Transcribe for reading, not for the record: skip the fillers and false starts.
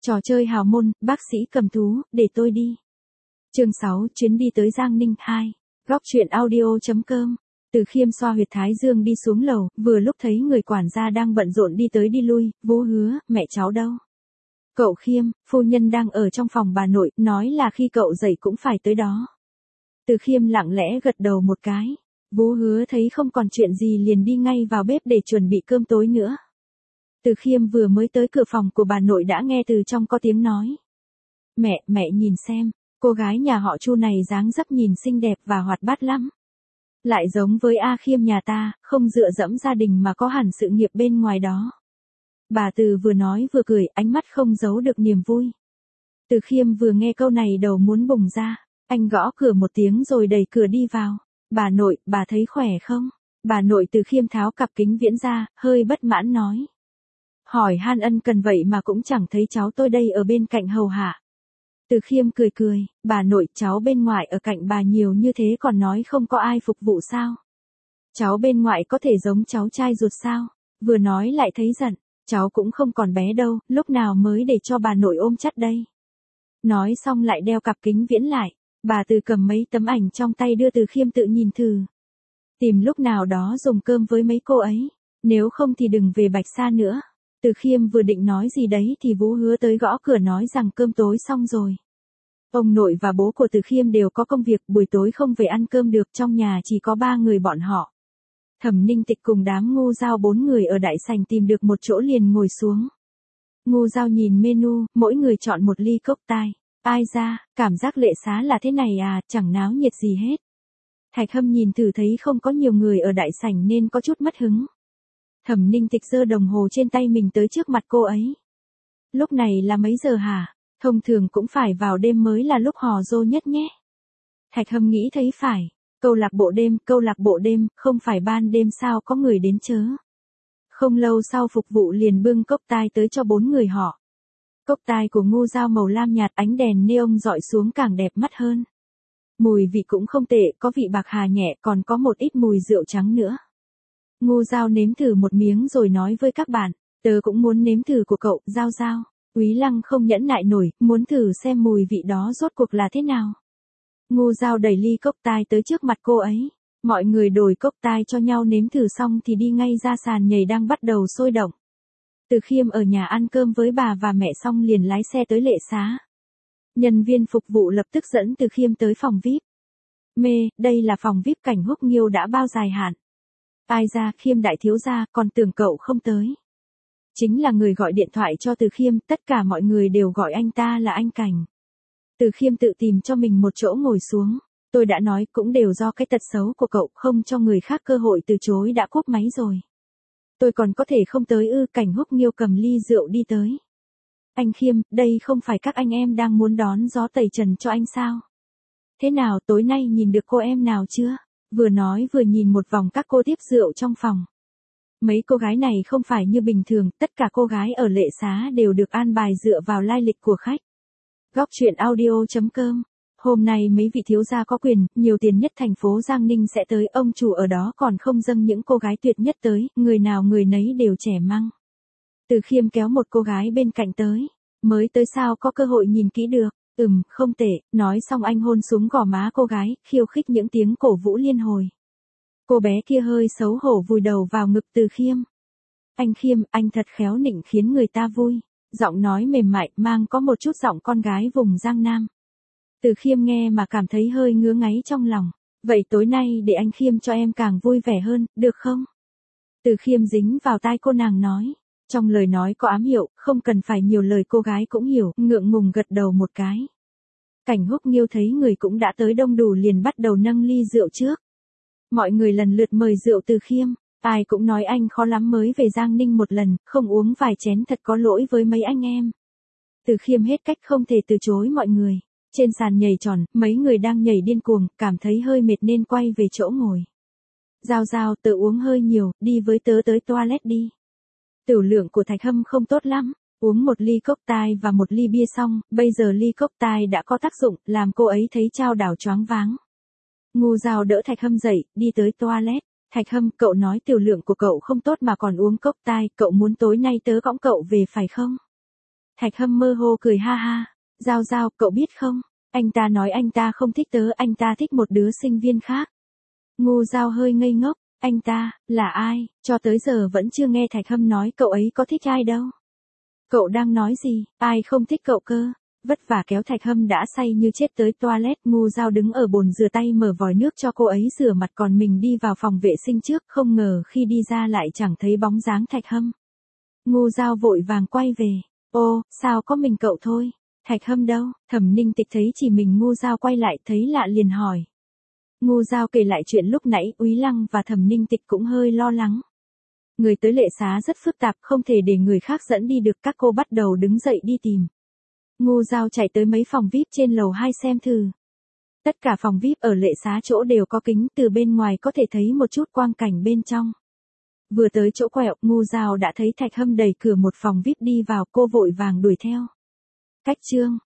Trò chơi hào môn, bác sĩ cầm thú, để tôi đi. Chương 6, chuyến đi tới Giang Ninh 2. Góc truyện audio.com. Từ Khiêm xoa huyệt thái dương đi xuống lầu, vừa lúc thấy người quản gia đang bận rộn đi tới đi lui. Vũ hứa, mẹ cháu đâu? Cậu Khiêm, phu nhân đang ở trong phòng bà nội, nói là khi cậu dậy cũng phải tới đó. Từ Khiêm lặng lẽ gật đầu một cái. Vũ hứa thấy không còn chuyện gì liền đi ngay vào bếp để chuẩn bị cơm tối nữa. Từ Khiêm vừa mới tới cửa phòng của bà nội đã nghe từ trong có tiếng nói. Mẹ nhìn xem, cô gái nhà họ Chu này dáng dấp nhìn xinh đẹp và hoạt bát lắm. Lại giống với A Khiêm nhà ta, không dựa dẫm gia đình mà có hẳn sự nghiệp bên ngoài đó. Bà Từ vừa nói vừa cười, ánh mắt không giấu được niềm vui. Từ Khiêm vừa nghe câu này đầu muốn bùng ra, anh gõ cửa một tiếng rồi đẩy cửa đi vào. Bà nội, bà thấy khỏe không? Bà nội Từ Khiêm tháo cặp kính viễn ra, hơi bất mãn nói. Hỏi han ân cần vậy mà cũng chẳng thấy cháu tôi đây ở bên cạnh hầu hạ. Từ Khiêm cười, bà nội cháu bên ngoài ở cạnh bà nhiều như thế còn nói không có ai phục vụ sao? Cháu bên ngoại có thể giống cháu trai ruột sao? Vừa nói lại thấy giận, cháu cũng không còn bé đâu, lúc nào mới để cho bà nội ôm chắt đây. Nói xong lại đeo cặp kính viễn lại, bà Từ cầm mấy tấm ảnh trong tay đưa Từ Khiêm tự nhìn thử. Tìm lúc nào đó dùng cơm với mấy cô ấy, nếu không thì đừng về Bạch Sa nữa. Từ Khiêm vừa định nói gì đấy thì Vũ Hứa tới gõ cửa nói rằng cơm tối xong rồi. Ông nội và bố của Từ Khiêm đều có công việc, buổi tối không về ăn cơm được, trong nhà chỉ có 3 người bọn họ. Thẩm Ninh Tịch cùng đám Ngu Giao 4 người ở đại sảnh tìm được một chỗ liền ngồi xuống. Ngu Giao nhìn menu, mỗi người chọn một ly cốc tai. Ai ra, cảm giác lệ xá là thế này à, chẳng náo nhiệt gì hết. Thạch Hâm nhìn thử thấy không có nhiều người ở đại sảnh nên có chút mất hứng. Thẩm Ninh Tịch giơ đồng hồ trên tay mình tới trước mặt cô ấy. Lúc này là mấy giờ hả? Thông thường cũng phải vào đêm mới là lúc hò rô nhất nhé. Thạch Hâm nghĩ thấy phải. Câu lạc bộ đêm, không phải ban đêm sao có người đến chớ. Không lâu sau phục vụ liền bưng cốc tai tới cho 4 người họ. Cốc tai của Ngu Giao màu lam nhạt, ánh đèn neon dọi xuống càng đẹp mắt hơn. Mùi vị cũng không tệ, có vị bạc hà nhẹ, còn có một ít mùi rượu trắng nữa. Ngu Giao nếm thử một miếng rồi nói với các bạn, tớ cũng muốn nếm thử của cậu, Giao. Úy Lăng không nhẫn nại nổi, muốn thử xem mùi vị đó rốt cuộc là thế nào. Ngu Giao đẩy ly cốc tai tới trước mặt cô ấy. Mọi người đổi cốc tai cho nhau nếm thử xong thì đi ngay ra sàn nhảy đang bắt đầu sôi động. Từ Khiêm ở nhà ăn cơm với bà và mẹ xong liền lái xe tới Lệ Xá. Nhân viên phục vụ lập tức dẫn Từ Khiêm tới phòng VIP. Đây là phòng VIP Cảnh Húc Nghiêu đã bao dài hạn. Ai ra, Khiêm đại thiếu gia, còn tưởng cậu không tới. Chính là người gọi điện thoại cho Từ Khiêm, tất cả mọi người đều gọi anh ta là anh Cảnh. Từ Khiêm tự tìm cho mình một chỗ ngồi xuống. Tôi đã nói cũng đều do cái tật xấu của cậu, không cho người khác cơ hội từ chối đã cúp máy rồi. Tôi còn có thể không tới ư? Cảnh Húc Nghiêu cầm ly rượu đi tới. Anh Khiêm, đây không phải các anh em đang muốn đón gió tẩy trần cho anh sao? Thế nào, tối nay nhìn được cô em nào chưa? Vừa nói vừa nhìn một vòng các cô tiếp rượu trong phòng. Mấy cô gái này không phải như bình thường, tất cả cô gái ở Lệ Xá đều được an bài dựa vào lai lịch của khách. Góc truyện audio.com. Hôm nay mấy vị thiếu gia có quyền, nhiều tiền nhất thành phố Giang Ninh sẽ tới, ông chủ ở đó còn không dâng những cô gái tuyệt nhất tới, người nào người nấy đều trẻ măng. Từ Khiêm kéo một cô gái bên cạnh tới. Mới tới sao có cơ hội nhìn kỹ được? Không tệ, nói xong anh hôn xuống gò má cô gái, khiêu khích những tiếng cổ vũ liên hồi. Cô bé kia hơi xấu hổ vùi đầu vào ngực Từ Khiêm. Anh Khiêm, anh thật khéo nịnh khiến người ta vui. Giọng nói mềm mại, mang có một chút giọng con gái vùng Giang Nam. Từ Khiêm nghe mà cảm thấy hơi ngứa ngáy trong lòng. Vậy tối nay để anh Khiêm cho em càng vui vẻ hơn, được không? Từ Khiêm dính vào tai cô nàng nói. Trong lời nói có ám hiệu, không cần phải nhiều lời cô gái cũng hiểu, ngượng ngùng gật đầu một cái. Cảnh Húc Nghiêu thấy người cũng đã tới đông đủ liền bắt đầu nâng ly rượu trước. Mọi người lần lượt mời rượu Từ Khiêm, ai cũng nói anh khó lắm mới về Giang Ninh một lần, không uống vài chén thật có lỗi với mấy anh em. Từ Khiêm hết cách không thể từ chối mọi người. Trên sàn nhảy tròn, mấy người đang nhảy điên cuồng, cảm thấy hơi mệt nên quay về chỗ ngồi. Giao, tớ uống hơi nhiều, đi với tớ tới toilet đi. Tiểu lượng của Thạch Hâm không tốt lắm, uống một ly cốc tai và một ly bia xong, bây giờ ly cốc tai đã có tác dụng, làm cô ấy thấy chao đảo choáng váng. Ngu Giao đỡ Thạch Hâm dậy, đi tới toilet. Thạch Hâm, cậu nói tiểu lượng của cậu không tốt mà còn uống cốc tai, cậu muốn tối nay tớ cõng cậu về phải không? Thạch Hâm mơ hồ cười ha ha. Giao Giao, cậu biết không? Anh ta nói anh ta không thích tớ, anh ta thích một đứa sinh viên khác. Ngô Giao hơi ngây ngốc. Anh ta, là ai? Cho tới giờ vẫn chưa nghe Thạch Hâm nói cậu ấy có thích ai đâu. Cậu đang nói gì? Ai không thích cậu cơ? Vất vả kéo Thạch Hâm đã say như chết tới toilet. Ngô Giao đứng ở bồn rửa tay mở vòi nước cho cô ấy rửa mặt, còn mình đi vào phòng vệ sinh trước. Không ngờ khi đi ra lại chẳng thấy bóng dáng Thạch Hâm. Ngô Giao vội vàng quay về. Ô, sao có mình cậu thôi? Thạch Hâm đâu? Thẩm Ninh Tịch thấy chỉ mình Ngô Giao quay lại thấy lạ liền hỏi. Ngô Giao kể lại chuyện lúc nãy. Úy Lăng và Thẩm Ninh Tịch cũng hơi lo lắng. Người tới lệ xá rất phức tạp, không thể để người khác dẫn đi được. Các cô bắt đầu đứng dậy đi tìm. Ngô Giao chạy tới mấy phòng VIP trên lầu 2 xem thử. Tất cả phòng VIP ở lệ xá chỗ đều có kính, từ bên ngoài có thể thấy một chút quang cảnh bên trong. Vừa tới chỗ quẹo, Ngô Giao đã thấy Thạch Hâm đẩy cửa một phòng VIP đi vào, cô vội vàng đuổi theo. Cách chương